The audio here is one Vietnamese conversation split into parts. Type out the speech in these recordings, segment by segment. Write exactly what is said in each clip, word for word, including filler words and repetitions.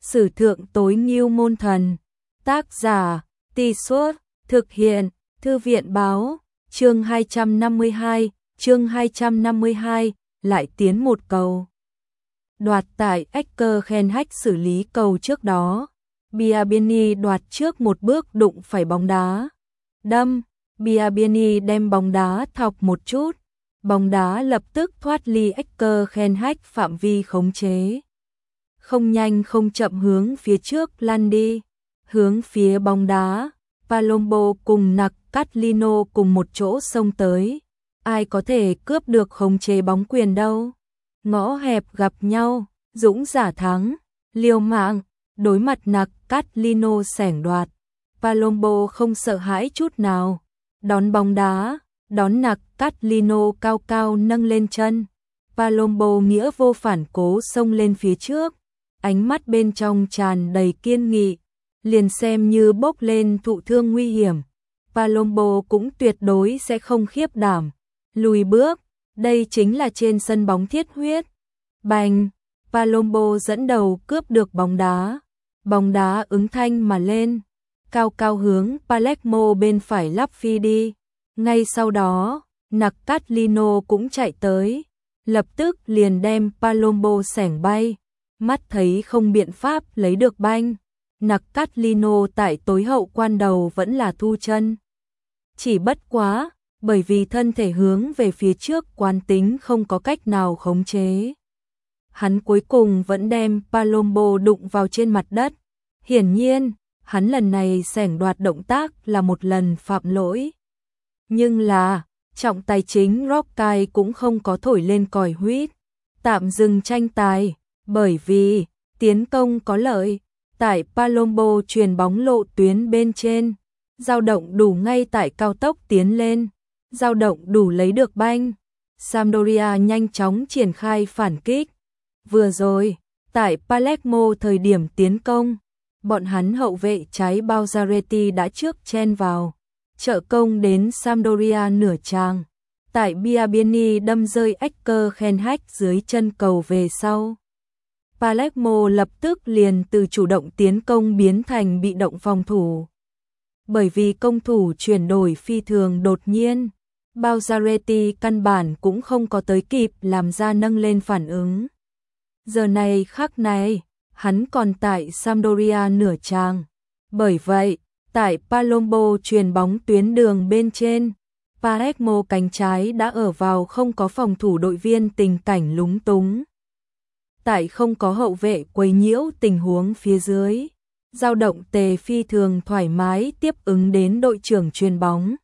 Sử thượng tối ngưu môn thần. Tác giả, Tì Suốt, thực hiện, Thư viện báo, chương hai trăm năm mươi hai, chương hai trăm năm mươi hai, lại tiến một cầu. Đoạt tại Eckerkenhách xử lý cầu trước đó. Biabiany đoạt trước một bước đụng phải bóng đá. Đâm, Biabiany đem bóng đá thọc một chút. Bóng đá lập tức thoát ly Eckerkenhách phạm vi khống chế. Không nhanh không chậm hướng phía trước lăn đi. Hướng phía bóng đá, Palombo cùng Nặc Catlino cùng một chỗ xông tới. Ai có thể cướp được khống chế bóng quyền đâu. Ngõ hẹp gặp nhau, dũng giả thắng, liều mạng, đối mặt Nặc Catlino xẻng đoạt. Palombo không sợ hãi chút nào, đón bóng đá, đón Nặc Catlino cao cao nâng lên chân. Palombo nghĩa vô phản cố xông lên phía trước, ánh mắt bên trong tràn đầy kiên nghị, liền xem như bốc lên thụ thương nguy hiểm. Palombo cũng tuyệt đối sẽ không khiếp đảm, lùi bước, đây chính là trên sân bóng thiết huyết. Bành, Palombo dẫn đầu cướp được bóng đá, bóng đá ứng thanh mà lên, cao cao hướng Palermo bên phải lắp phi đi. Ngay sau đó, Nặc Catlino cũng chạy tới, lập tức liền đem Palombo xẻng bay, mắt thấy không biện pháp lấy được banh. Nặc Catlino tại tối hậu quan đầu vẫn là thu chân. Chỉ bất quá, bởi vì thân thể hướng về phía trước quán tính không có cách nào khống chế. Hắn cuối cùng vẫn đem Palombo đụng vào trên mặt đất. Hiển nhiên, hắn lần này xẻng đoạt động tác là một lần phạm lỗi. Nhưng là, trọng tài chính Rockay cũng không có thổi lên còi huýt, tạm dừng tranh tài, bởi vì tiến công có lợi. Tại Palombo chuyền bóng lộ tuyến bên trên, dao động đủ ngay tại cao tốc tiến lên, dao động đủ lấy được banh. Sampdoria nhanh chóng triển khai phản kích. Vừa rồi, tại Palermo thời điểm tiến công, bọn hắn hậu vệ trái Balzaretti đã trước chen vào, trợ công đến Sampdoria nửa tràng. Tại Biabiany đâm rơi Eckerkenhách dưới chân cầu về sau, Palermo lập tức liền từ chủ động tiến công biến thành bị động phòng thủ. Bởi vì công thủ chuyển đổi phi thường đột nhiên, Balzaretti căn bản cũng không có tới kịp làm ra nâng lên phản ứng. Giờ này khắc này, hắn còn tại Sampdoria nửa tràng. Bởi vậy, tại Palombo chuyền bóng tuyến đường bên trên, Palermo cánh trái đã ở vào không có phòng thủ đội viên tình cảnh lúng túng. Tại không có hậu vệ quấy nhiễu tình huống phía dưới, dao động tề phi thường thoải mái tiếp ứng đến đội trưởng chuyền bóng.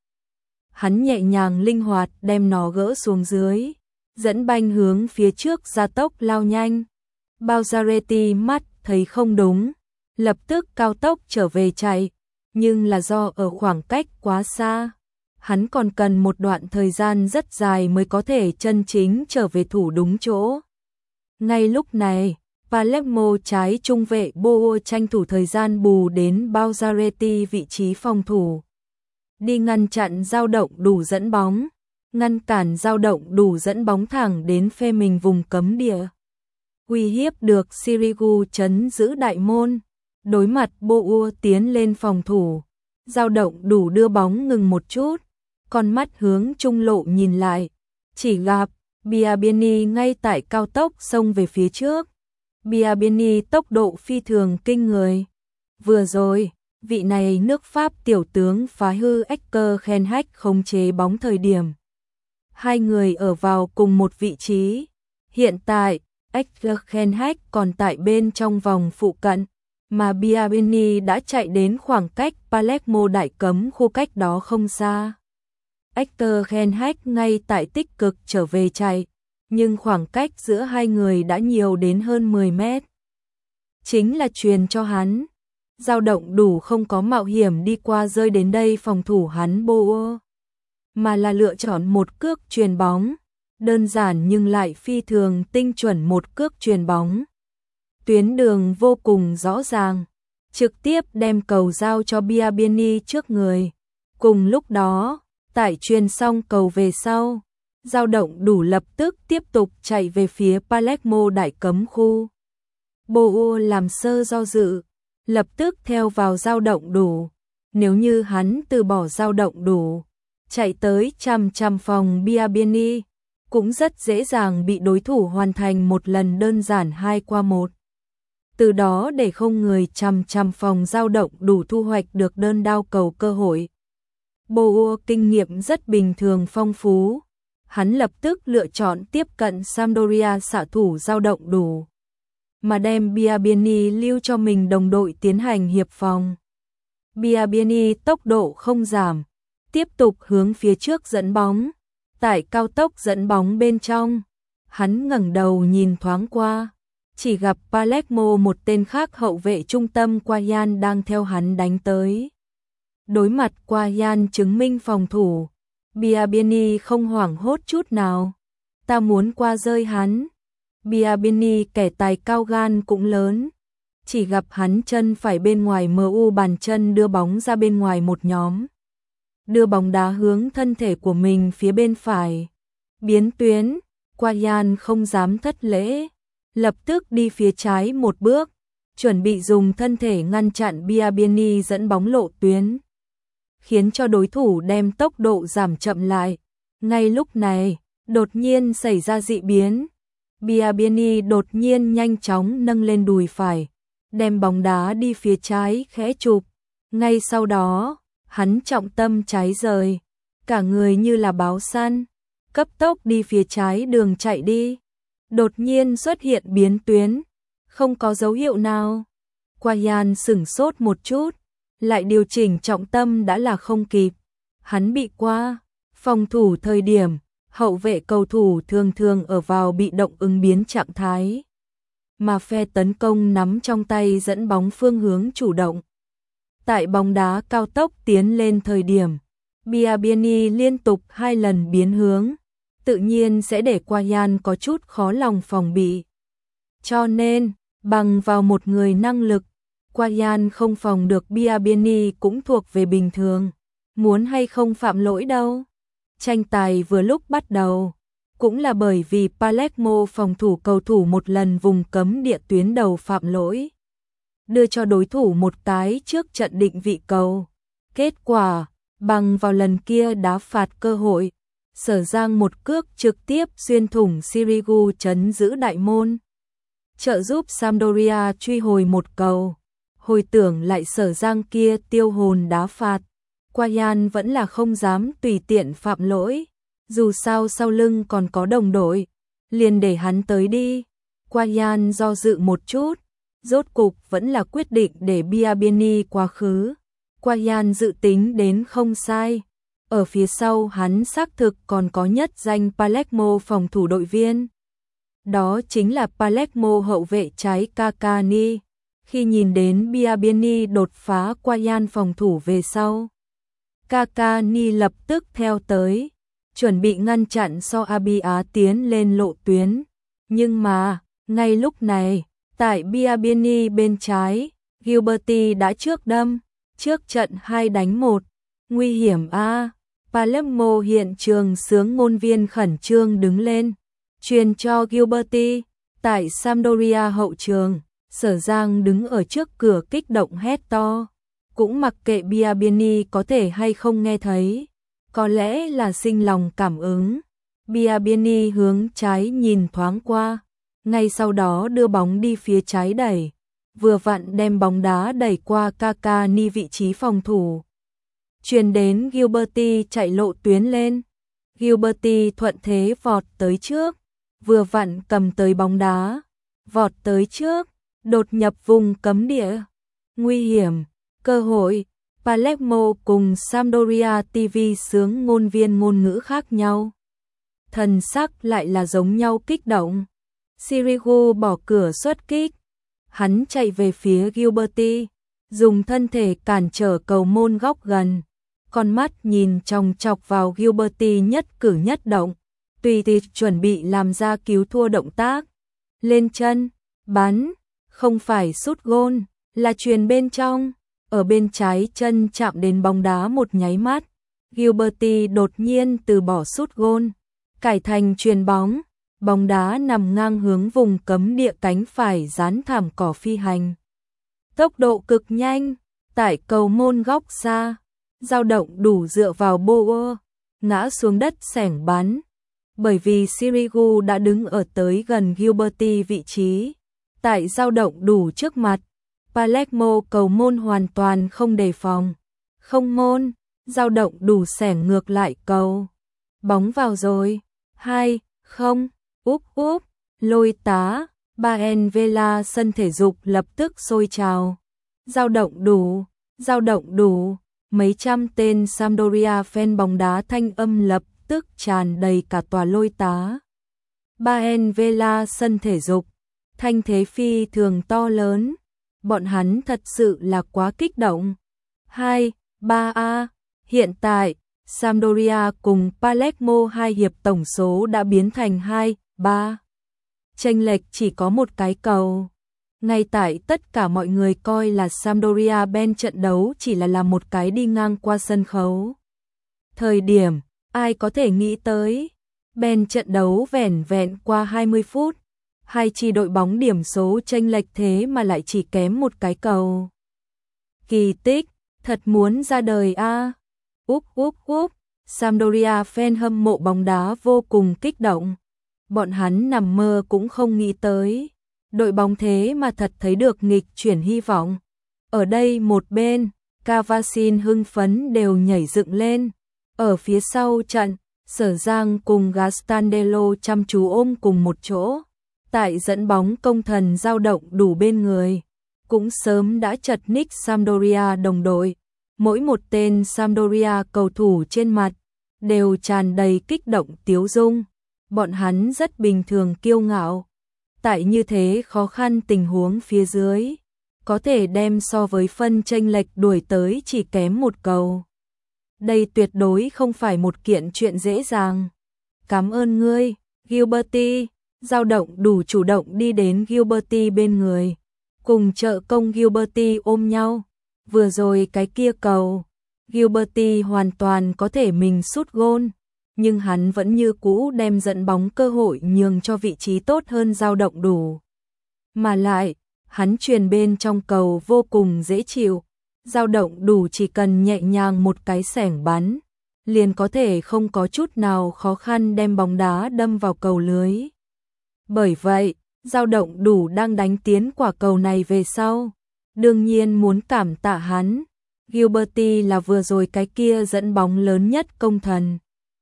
Hắn nhẹ nhàng linh hoạt đem nó gỡ xuống dưới, dẫn banh hướng phía trước gia tốc lao nhanh. Balzaretti mắt thấy không đúng, lập tức cao tốc trở về chạy, nhưng là do ở khoảng cách quá xa, hắn còn cần một đoạn thời gian rất dài mới có thể chân chính trở về thủ đúng chỗ. Ngay lúc này, Palermo trái trung vệ Boa tranh thủ thời gian bù đến Balzaretti vị trí phòng thủ, đi ngăn chặn dao động đủ dẫn bóng, ngăn cản dao động đủ dẫn bóng thẳng đến phe mình vùng cấm địa. Uy hiếp được Sirigu chấn giữ đại môn, đối mặt Boa tiến lên phòng thủ, dao động đủ đưa bóng ngừng một chút, con mắt hướng trung lộ nhìn lại, chỉ gặp Biabiany ngay tại cao tốc xông về phía trước. Biabiany tốc độ phi thường kinh người. Vừa rồi, vị này nước Pháp tiểu tướng phá hư Eckerkenhách khống chế bóng thời điểm. Hai người ở vào cùng một vị trí. Hiện tại, Eckerkenhách còn tại bên trong vòng phụ cận, mà Biabiany đã chạy đến khoảng cách Palermo đại cấm khu cách đó không xa. Eckerkenhách ngay tại tích cực trở về chạy, nhưng khoảng cách giữa hai người đã nhiều đến hơn mười mét. Chính là truyền cho hắn, dao động đủ không có mạo hiểm đi qua rơi đến đây phòng thủ hắn Boa, mà là lựa chọn một cước chuyền bóng, đơn giản nhưng lại phi thường tinh chuẩn một cước chuyền bóng. Tuyến đường vô cùng rõ ràng, trực tiếp đem cầu giao cho Biabiany trước người. Cùng lúc đó, tại chuyền xong cầu về sau, dao động đủ lập tức tiếp tục chạy về phía Palermo đại cấm khu. Bow làm sơ do dự, lập tức theo vào dao động đủ. Nếu như hắn từ bỏ dao động đủ, chạy tới chằm chằm phòng Biabiany, cũng rất dễ dàng bị đối thủ hoàn thành một lần đơn giản hai qua một. Từ đó để không người chằm chằm phòng dao động đủ thu hoạch được đơn đao cầu cơ hội. Bow kinh nghiệm rất bình thường phong phú, hắn lập tức lựa chọn tiếp cận Sampdoria xạ thủ dao động đủ, mà đem Biabiany lưu cho mình đồng đội tiến hành hiệp phòng. Biabiany tốc độ không giảm, tiếp tục hướng phía trước dẫn bóng. Tại cao tốc dẫn bóng bên trong, hắn ngẩng đầu nhìn thoáng qua, chỉ gặp Palermo, một tên khác hậu vệ trung tâm Quayan đang theo hắn đánh tới. Đối mặt Quayan chứng minh phòng thủ, Biabiany không hoảng hốt chút nào. Ta muốn qua rơi hắn. Biabiany kẻ tài cao gan cũng lớn, chỉ gặp hắn chân phải bên ngoài em u bàn chân đưa bóng ra bên ngoài một nhóm. Đưa bóng đá hướng thân thể của mình phía bên phải. Biến tuyến, Quayan không dám thất lễ, lập tức đi phía trái một bước, chuẩn bị dùng thân thể ngăn chặn Biabiany dẫn bóng lộ tuyến, khiến cho đối thủ đem tốc độ giảm chậm lại. Ngay lúc này, đột nhiên xảy ra dị biến. Biabiany đột nhiên nhanh chóng nâng lên đùi phải, đem bóng đá đi phía trái khẽ chụp. Ngay sau đó, hắn trọng tâm trái rời, cả người như là báo săn, cấp tốc đi phía trái đường chạy đi. Đột nhiên xuất hiện biến tuyến, không có dấu hiệu nào. Quayan sửng sốt một chút, lại điều chỉnh trọng tâm đã là không kịp. Hắn bị qua, phòng thủ thời điểm, hậu vệ cầu thủ thường thường ở vào bị động ứng biến trạng thái, mà phe tấn công nắm trong tay dẫn bóng phương hướng chủ động. Tại bóng đá cao tốc tiến lên thời điểm, Biabiany liên tục hai lần biến hướng, tự nhiên sẽ để Quayan có chút khó lòng phòng bị. Cho nên, bằng vào một người năng lực, Quayan không phòng được Biabiany cũng thuộc về bình thường. Muốn hay không phạm lỗi đâu. Tranh tài vừa lúc bắt đầu, cũng là bởi vì Palermo phòng thủ cầu thủ một lần vùng cấm địa tuyến đầu phạm lỗi, đưa cho đối thủ một cái trước trận định vị cầu. Kết quả, bằng vào lần kia đá phạt cơ hội, Sở Giang một cước trực tiếp xuyên thủng Sirigu chấn giữ đại môn, trợ giúp Sampdoria truy hồi một cầu. Hồi tưởng lại Sở Giang kia tiêu hồn đá phạt, Quayan vẫn là không dám tùy tiện phạm lỗi, dù sao sau lưng còn có đồng đội, liền để hắn tới đi. Quayan do dự một chút, rốt cục vẫn là quyết định để Biabiany quá khứ. Quayan dự tính đến không sai, ở phía sau hắn xác thực còn có nhất danh Palermo phòng thủ đội viên. Đó chính là Palermo hậu vệ trái Kakani. Khi nhìn đến Biabiany đột phá Quayan phòng thủ về sau, Kakani lập tức theo tới, chuẩn bị ngăn chặn Soabia tiến lên lộ tuyến. Nhưng mà, ngay lúc này, tại Biabiany bên trái, Gilberti đã trước đâm, trước trận hai đánh một. Nguy hiểm a. À. Palermo hiện trường sướng ngôn viên khẩn trương đứng lên, truyền cho Gilberti. Tại Sampdoria hậu trường, Sở Giang đứng ở trước cửa kích động hét to, cũng mặc kệ Biabiany có thể hay không nghe thấy, có lẽ là sinh lòng cảm ứng. Biabiany hướng trái nhìn thoáng qua, ngay sau đó đưa bóng đi phía trái đẩy, vừa vặn đem bóng đá đẩy qua Kakani vị trí phòng thủ, truyền đến Gilberti chạy lộ tuyến lên. Gilberti thuận thế vọt tới trước, vừa vặn cầm tới bóng đá, vọt tới trước, đột nhập vùng cấm địa. Nguy hiểm, cơ hội. Palermo cùng Sampdoria ti vi sướng ngôn viên ngôn ngữ khác nhau, thần sắc lại là giống nhau kích động. Sirigu bỏ cửa xuất kích, hắn chạy về phía Gilberti, dùng thân thể cản trở cầu môn góc gần, con mắt nhìn chòng chọc vào Gilberti nhất cử nhất động, tùy thì chuẩn bị làm ra cứu thua động tác. Lên chân, bắn, không phải sút gôn, là chuyền bên trong. Ở bên trái chân chạm đến bóng đá một nháy mắt, Gilberti đột nhiên từ bỏ sút gôn, cải thành chuyền bóng. bóng đá nằm ngang hướng vùng cấm địa, cánh phải dán thảm cỏ phi hành. Tốc độ cực nhanh, tại cầu môn góc xa, dao động đủ dựa vào Boer, ngã xuống đất xẻng bắn. Bởi vì Sirigu đã đứng ở tới gần Gilberti vị trí, tại dao động đủ trước mặt, Palermo cầu môn hoàn toàn không đề phòng. Không môn, dao động đủ xẻng ngược lại cầu. Bóng vào rồi, hai, không, úp úp, lôi tá, Baen Vela sân thể dục lập tức sôi trào. Dao động đủ, dao động đủ, mấy trăm tên Sampdoria fan bóng đá thanh âm lập tức tràn đầy cả tòa lôi tá. Baen Vela sân thể dục, thanh thế phi thường to lớn, bọn hắn thật sự là quá kích động. hai, ba a, hiện tại, Sampdoria cùng Palermo hai hiệp tổng số đã biến thành hai, ba. Chênh lệch chỉ có một cái cầu. Ngay tại tất cả mọi người coi là Sampdoria bên trận đấu chỉ là làm một cái đi ngang qua sân khấu. Thời điểm, ai có thể nghĩ tới, bên trận đấu vẻn vẹn qua hai mươi phút, hai chi đội bóng điểm số chênh lệch thế mà lại chỉ kém một cái cầu. Kỳ tích, thật muốn ra đời a. À. Úp úp úp, Sampdoria fan hâm mộ bóng đá vô cùng kích động. Bọn hắn nằm mơ cũng không nghĩ tới, đội bóng thế mà thật thấy được nghịch chuyển hy vọng. Ở đây một bên, Cavasin hưng phấn đều nhảy dựng lên. Ở phía sau trận, Sở Giang cùng Gastandello chăm chú ôm cùng một chỗ. Tại dẫn bóng công thần dao động đủ bên người, cũng sớm đã chật ních Sampdoria đồng đội. Mỗi một tên Sampdoria cầu thủ trên mặt đều tràn đầy kích động tiếu dung. Bọn hắn rất bình thường kiêu ngạo. Tại như thế khó khăn tình huống phía dưới, có thể đem so với phân chênh lệch đuổi tới chỉ kém một cầu. Đây tuyệt đối không phải một kiện chuyện dễ dàng. Cảm ơn ngươi, Gilberti. Dao động đủ chủ động đi đến Gilberti bên người, cùng trợ công Gilberti ôm nhau. Vừa rồi cái kia cầu, Gilberti hoàn toàn có thể mình sút gôn, nhưng hắn vẫn như cũ đem dẫn bóng cơ hội nhường cho vị trí tốt hơn dao động đủ. Mà lại, hắn truyền bên trong cầu vô cùng dễ chịu, dao động đủ chỉ cần nhẹ nhàng một cái xẻng bắn, liền có thể không có chút nào khó khăn đem bóng đá đâm vào cầu lưới. Bởi vậy, dao động đủ đang đánh tiến quả cầu này về sau, đương nhiên muốn cảm tạ hắn. Gilberti là vừa rồi cái kia dẫn bóng lớn nhất công thần.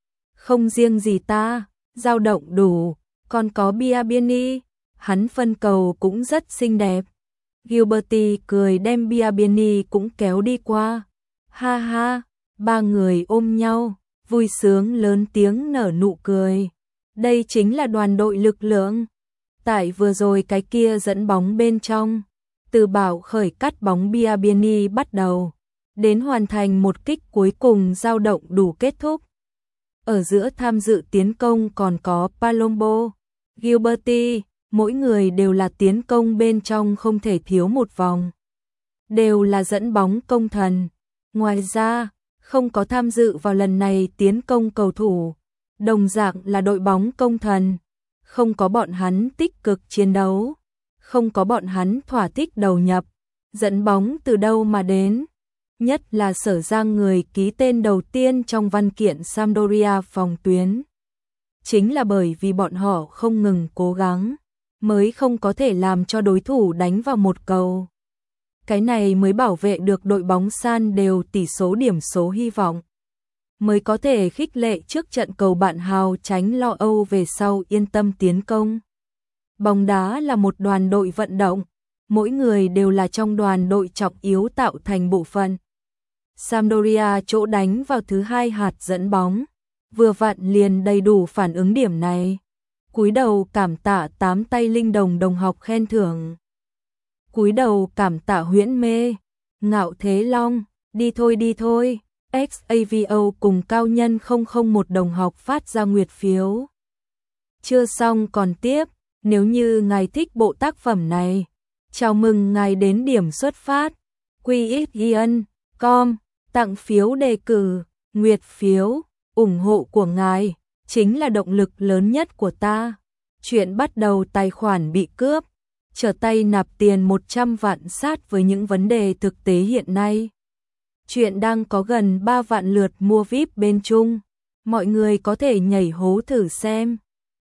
Không riêng gì ta, dao động đủ, còn có Biabiany, hắn phân cầu cũng rất xinh đẹp. Gilberti cười đem Biabiany cũng kéo đi qua. Ha ha, ba người ôm nhau, vui sướng lớn tiếng nở nụ cười. Đây chính là đoàn đội lực lượng. Tại vừa rồi cái kia dẫn bóng bên trong, từ bảo khởi cắt bóng Biabiany bắt đầu, đến hoàn thành một kích cuối cùng dao động đủ kết thúc. Ở giữa tham dự tiến công còn có Palombo, Gilberti, mỗi người đều là tiến công bên trong không thể thiếu một vòng. Đều là dẫn bóng công thần. Ngoài ra, không có tham dự vào lần này tiến công cầu thủ, đồng dạng là đội bóng công thần. Không có bọn hắn tích cực chiến đấu, không có bọn hắn thỏa thích đầu nhập, dẫn bóng từ đâu mà đến. Nhất là Sở Giang, người ký tên đầu tiên trong văn kiện Sampdoria phòng tuyến. Chính là bởi vì bọn họ không ngừng cố gắng, mới không có thể làm cho đối thủ đánh vào một cầu. Cái này mới bảo vệ được đội bóng san đều tỷ số điểm số hy vọng. Mới có thể khích lệ trước trận cầu bạn hào tránh lo âu về sau yên tâm tiến công. Bóng đá là một đoàn đội vận động, mỗi người đều là trong đoàn đội trọng yếu tạo thành bộ phận. Sampdoria chỗ đánh vào thứ hai hạt dẫn bóng, vừa vặn liền đầy đủ phản ứng điểm này. Cúi đầu cảm tạ tám tay linh đồng đồng học khen thưởng. Cúi đầu cảm tạ Huyễn Mê, Ngạo Thế Long, đi thôi đi thôi. ích a vê o cùng Cao Nhân không không một đồng học phát ra nguyệt phiếu. Chưa xong còn tiếp, nếu như ngài thích bộ tác phẩm này, chào mừng ngài đến điểm xuất phát quy ích ian chấm com, tặng phiếu đề cử, nguyệt phiếu, ủng hộ của ngài chính là động lực lớn nhất của ta. Chuyện bắt đầu tài khoản bị cướp, trở tay nạp tiền một trăm vạn sát với những vấn đề thực tế hiện nay. Chuyện đang có gần ba vạn lượt mua vi ai pi bên Trung. Mọi người có thể nhảy hố thử xem.